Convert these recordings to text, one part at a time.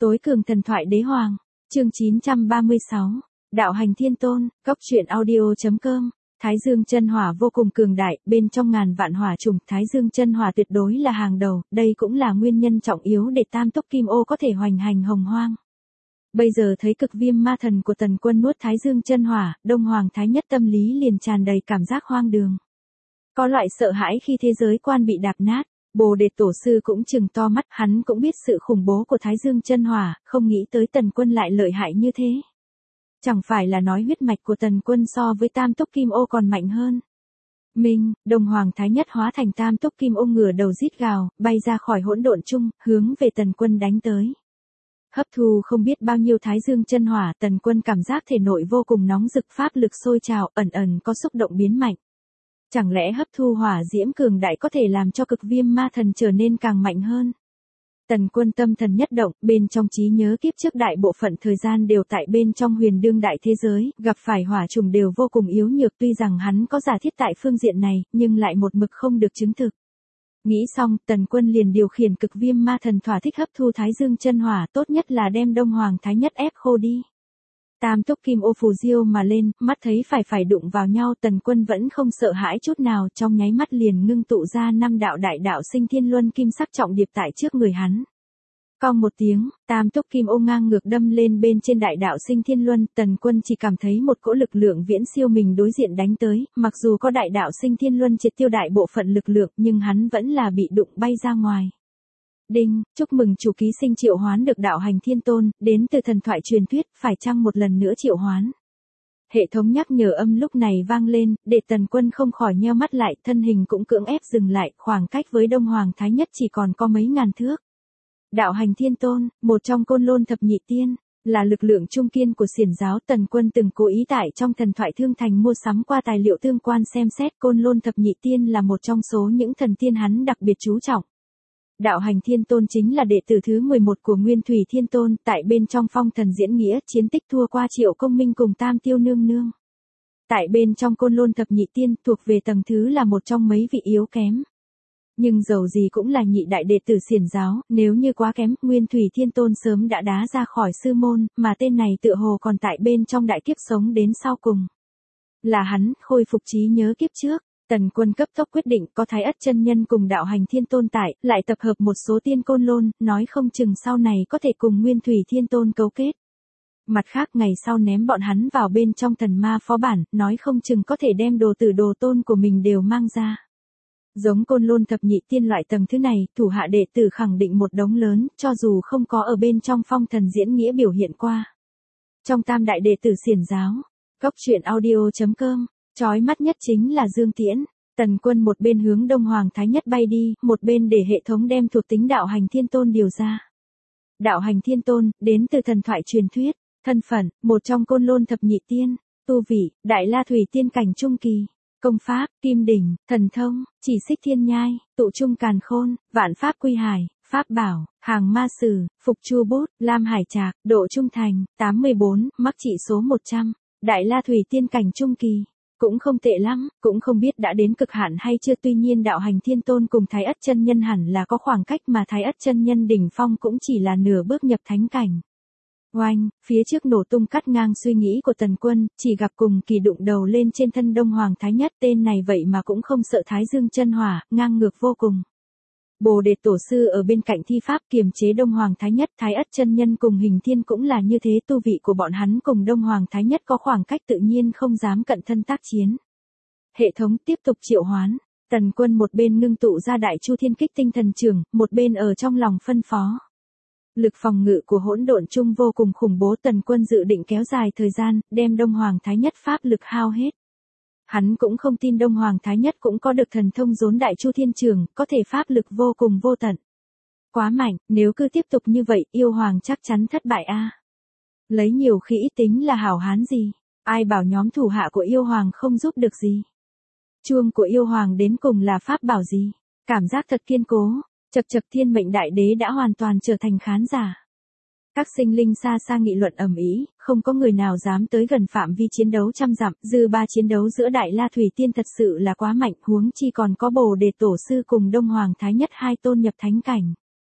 Tối cường thần thoại đế hoàng, chương 936, đạo hành thiên tôn, góc truyện audio.com. Thái Dương chân hỏa vô cùng cường đại, bên trong ngàn vạn hỏa trùng, Thái Dương chân hỏa tuyệt đối là hàng đầu, đây cũng là nguyên nhân trọng yếu để Tam Túc Kim Ô có thể hoành hành hồng hoang. Bây giờ thấy cực viêm ma thần của Tần Quân nuốt Thái Dương chân hỏa, Đông Hoàng Thái Nhất tâm lý liền tràn đầy cảm giác hoang đường. Có loại sợ hãi khi thế giới quan bị đạp nát. Bồ Đề Tổ sư cũng trừng to mắt, hắn cũng biết sự khủng bố của Thái Dương chân hỏa, không nghĩ tới Tần Quân lại lợi hại như thế. Chẳng phải là nói huyết mạch của Tần Quân so với Tam Túc Kim Ô còn mạnh hơn. Minh, Đông Hoàng Thái Nhất hóa thành Tam Túc Kim Ô ngửa đầu rít gào, bay ra khỏi hỗn độn chung, hướng về Tần Quân đánh tới. Hấp thu không biết bao nhiêu Thái Dương chân hỏa, Tần Quân cảm giác thể nội vô cùng nóng rực, pháp lực sôi trào, ẩn ẩn có xúc động biến mạnh. Chẳng lẽ hấp thu hỏa diễm cường đại có thể làm cho cực viêm ma thần trở nên càng mạnh hơn? Tần Quân tâm thần nhất động, bên trong trí nhớ kiếp trước đại bộ phận thời gian đều tại bên trong huyền đương đại thế giới, gặp phải hỏa trùng đều vô cùng yếu nhược, tuy rằng hắn có giả thiết tại phương diện này, nhưng lại một mực không được chứng thực. Nghĩ xong, Tần Quân liền điều khiển cực viêm ma thần thỏa thích hấp thu Thái Dương chân hỏa, tốt nhất là đem Đông Hoàng Thái Nhất ép khô đi. Tam Túc Kim Ô phù diêu mà lên, mắt thấy phải đụng vào nhau, Tần Quân vẫn không sợ hãi chút nào, trong nháy mắt liền ngưng tụ ra 5 đạo đại đạo sinh thiên luân kim sắc trọng điệp tại trước người hắn. Cong một tiếng, Tam Túc Kim Ô ngang ngược đâm lên bên trên đại đạo sinh thiên luân, Tần Quân chỉ cảm thấy một cỗ lực lượng viễn siêu mình đối diện đánh tới, mặc dù có đại đạo sinh thiên luân triệt tiêu đại bộ phận lực lượng, nhưng hắn vẫn là bị đụng bay ra ngoài. Đinh, chúc mừng chủ ký sinh triệu hoán được đạo hành thiên tôn, đến từ thần thoại truyền thuyết, phải chăng một lần nữa triệu hoán? Hệ thống nhắc nhở âm lúc này vang lên, để Tần Quân không khỏi nheo mắt lại, thân hình cũng cưỡng ép dừng lại, khoảng cách với Đông Hoàng Thái Nhất chỉ còn có mấy ngàn thước. Đạo hành thiên tôn, một trong côn lôn thập nhị tiên, là lực lượng trung kiên của xiển giáo. Tần Quân từng cố ý tại trong thần thoại Thương Thành mua sắm qua tài liệu tương quan xem xét, côn lôn thập nhị tiên là một trong số những thần tiên hắn đặc biệt chú trọng. Đạo hành thiên tôn chính là đệ tử thứ 11 của Nguyên Thủy Thiên Tôn, tại bên trong phong thần diễn nghĩa chiến tích thua qua Triệu Công Minh cùng Tam Tiêu Nương Nương. Tại bên trong côn lôn thập nhị tiên thuộc về tầng thứ là một trong mấy vị yếu kém. Nhưng dầu gì cũng là nhị đại đệ tử xiển giáo, nếu như quá kém, Nguyên Thủy Thiên Tôn sớm đã đá ra khỏi sư môn, mà tên này tựa hồ còn tại bên trong đại kiếp sống đến sau cùng. Là hắn, khôi phục trí nhớ kiếp trước. Tần Quân cấp tốc quyết định, có Thái Ất chân nhân cùng đạo hành thiên tôn tại, lại tập hợp một số tiên côn lôn, nói không chừng sau này có thể cùng Nguyên Thủy Thiên Tôn cấu kết. Mặt khác ngày sau ném bọn hắn vào bên trong thần ma phó bản, nói không chừng có thể đem đồ tử đồ tôn của mình đều mang ra. Giống côn lôn thập nhị tiên loại tầng thứ này, thủ hạ đệ tử khẳng định một đống lớn, cho dù không có ở bên trong phong thần diễn nghĩa biểu hiện qua. Trong tam đại đệ tử xiển giáo, góc truyện audio.com. Chói mắt nhất chính là Dương Tiễn. Tần Quân một bên hướng Đông Hoàng Thái Nhất bay đi, một bên để hệ thống đem thuộc tính đạo hành thiên tôn điều ra. Đạo hành thiên tôn, đến từ thần thoại truyền thuyết, thân phận, một trong côn lôn thập nhị tiên, tu vị, đại la thủy tiên cảnh trung kỳ, công pháp, kim đỉnh, thần thông, chỉ xích thiên nhai, tụ trung càn khôn, vạn pháp quy hải, pháp bảo, hàng ma sử, phục chu bút, lam hải trạc, độ trung thành, 84, mắc trị số 100, đại la thủy tiên cảnh trung kỳ. Cũng không tệ lắm, cũng không biết đã đến cực hạn hay chưa, tuy nhiên đạo hành thiên tôn cùng Thái Ất chân nhân hẳn là có khoảng cách, mà Thái Ất chân nhân đỉnh phong cũng chỉ là nửa bước nhập thánh cảnh. Oanh, phía trước nổ tung cắt ngang suy nghĩ của Tần Quân, chỉ gặp cùng kỳ đụng đầu lên trên thân Đông Hoàng Thái Nhất, tên này vậy mà cũng không sợ Thái Dương chân hỏa, ngang ngược vô cùng. Bồ Đề Tổ sư ở bên cạnh thi pháp kiềm chế Đông Hoàng Thái Nhất, Thái Ất chân nhân cùng Hình Thiên cũng là như thế, tu vị của bọn hắn cùng Đông Hoàng Thái Nhất có khoảng cách, tự nhiên không dám cận thân tác chiến. Hệ thống tiếp tục triệu hoán, Tần Quân một bên ngưng tụ ra Đại Chu Thiên Kích Tinh Thần Chưởng, một bên ở trong lòng phân phó. Lực phòng ngự của hỗn độn chung vô cùng khủng bố, Tần Quân dự định kéo dài thời gian, đem Đông Hoàng Thái Nhất pháp lực hao hết. Hắn cũng không tin Đông Hoàng Thái Nhất cũng có được thần thông rốn Đại Chu Thiên Trường, có thể pháp lực vô cùng vô tận. Quá mạnh, nếu cứ tiếp tục như vậy, yêu hoàng chắc chắn thất bại a. Lấy nhiều khi ít tính là hảo hán gì, ai bảo nhóm thủ hạ của yêu hoàng không giúp được gì. Chuông của yêu hoàng đến cùng là pháp bảo gì, cảm giác thật kiên cố, chậc thiên mệnh đại đế đã hoàn toàn trở thành khán giả. Các sinh linh xa xa nghị luận ầm ĩ, không có người nào dám tới gần phạm vi chiến đấu trăm dặm, dư ba chiến đấu giữa Đại La Thủy Tiên thật sự là quá mạnh, huống chi còn có Bồ Đề Tổ sư cùng Đông Hoàng Thái Nhất hai tôn nhập thánh cảnh.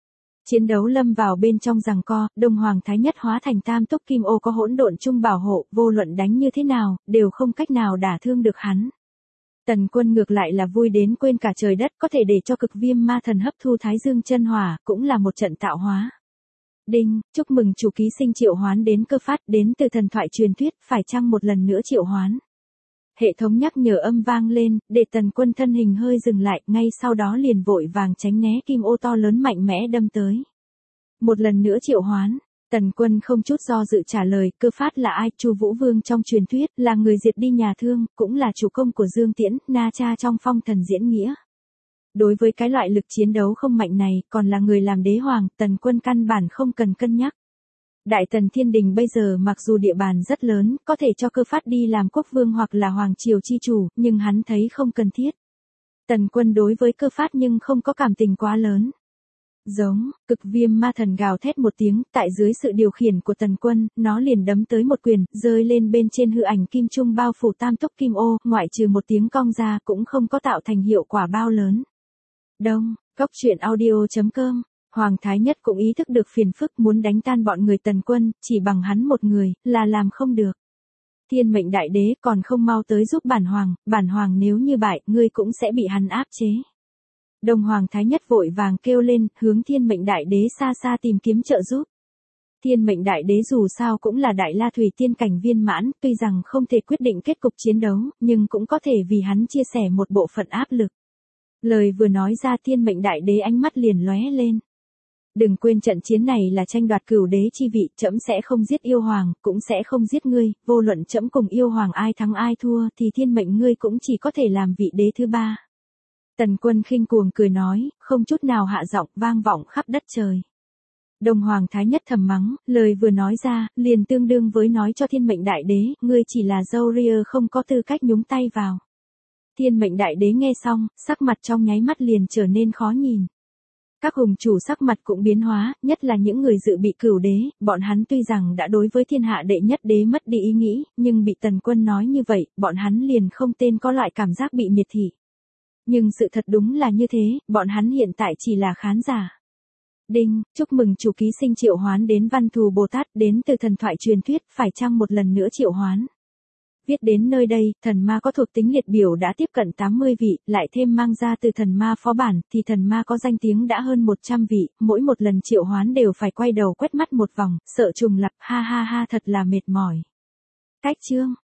Chiến đấu lâm vào bên trong giằng co, Đông Hoàng Thái Nhất hóa thành tam túc kim ô có hỗn độn chung bảo hộ, vô luận đánh như thế nào, đều không cách nào đả thương được hắn. Tần Quân ngược lại là vui đến quên cả trời đất, có thể để cho cực viêm ma thần hấp thu Thái Dương chân hỏa, cũng là một trận tạo hóa. Đinh, chúc mừng chủ ký sinh triệu hoán đến cơ phát, đến từ thần thoại truyền thuyết, phải chăng một lần nữa triệu hoán. Hệ thống nhắc nhở âm vang lên, để Tần Quân thân hình hơi dừng lại, ngay sau đó liền vội vàng tránh né kim ô to lớn mạnh mẽ đâm tới. Một lần nữa triệu hoán, Tần Quân không chút do dự trả lời, cơ phát là ai? Chu Vũ Vương trong truyền thuyết, là người diệt đi nhà Thương, cũng là chủ công của Dương Tiễn, Na Cha trong Phong Thần diễn nghĩa. Đối với cái loại lực chiến đấu không mạnh này, còn là người làm đế hoàng, Tần Quân căn bản không cần cân nhắc. Đại Tần Thiên Đình bây giờ mặc dù địa bàn rất lớn, có thể cho cơ phát đi làm quốc vương hoặc là hoàng triều chi chủ, nhưng hắn thấy không cần thiết. Tần Quân đối với cơ phát nhưng không có cảm tình quá lớn. Giống, cực viêm ma thần gào thét một tiếng, tại dưới sự điều khiển của Tần Quân, nó liền đấm tới một quyền, rơi lên bên trên hư ảnh kim trung bao phủ tam túc kim ô, ngoại trừ một tiếng cong ra cũng không có tạo thành hiệu quả bao lớn. Đông, Cốc Truyện Audio.com. Hoàng Thái Nhất cũng ý thức được phiền phức muốn đánh tan bọn người Tần Quân, chỉ bằng hắn một người, là làm không được. Thiên mệnh đại đế còn không mau tới giúp bản hoàng nếu như bại, ngươi cũng sẽ bị hắn áp chế. Đông Hoàng Thái Nhất vội vàng kêu lên, hướng thiên mệnh đại đế xa xa tìm kiếm trợ giúp. Thiên mệnh đại đế dù sao cũng là đại la thủy tiên cảnh viên mãn, tuy rằng không thể quyết định kết cục chiến đấu, nhưng cũng có thể vì hắn chia sẻ một bộ phận áp lực. Lời vừa nói ra thiên mệnh đại đế ánh mắt liền lóe lên. Đừng quên trận chiến này là tranh đoạt cửu đế chi vị, trẫm sẽ không giết yêu hoàng, cũng sẽ không giết ngươi, vô luận trẫm cùng yêu hoàng ai thắng ai thua thì thiên mệnh ngươi cũng chỉ có thể làm vị đế thứ ba. Tần Quân khinh cuồng cười nói, không chút nào hạ giọng, vang vọng khắp đất trời. Đông Hoàng Thái Nhất thầm mắng, lời vừa nói ra, liền tương đương với nói cho thiên mệnh đại đế, ngươi chỉ là dâu ria không có tư cách nhúng tay vào. Thiên mệnh đại đế nghe xong, sắc mặt trong nháy mắt liền trở nên khó nhìn. Các hùng chủ sắc mặt cũng biến hóa, nhất là những người dự bị cửu đế, bọn hắn tuy rằng đã đối với thiên hạ đệ nhất đế mất đi ý nghĩ, nhưng bị Tần Quân nói như vậy, bọn hắn liền không tên có loại cảm giác bị miệt thị. Nhưng sự thật đúng là như thế, bọn hắn hiện tại chỉ là khán giả. Đinh, chúc mừng chủ ký sinh triệu hoán đến Văn Thù Bồ Tát, đến từ thần thoại truyền thuyết, phải chăng một lần nữa triệu hoán. Viết đến nơi đây, thần ma có thuộc tính liệt biểu đã tiếp cận 80 vị, lại thêm mang ra từ thần ma phó bản, thì thần ma có danh tiếng đã hơn 100 vị, mỗi một lần triệu hoán đều phải quay đầu quét mắt một vòng, sợ trùng lặp, ha ha ha thật là mệt mỏi. Cách chương.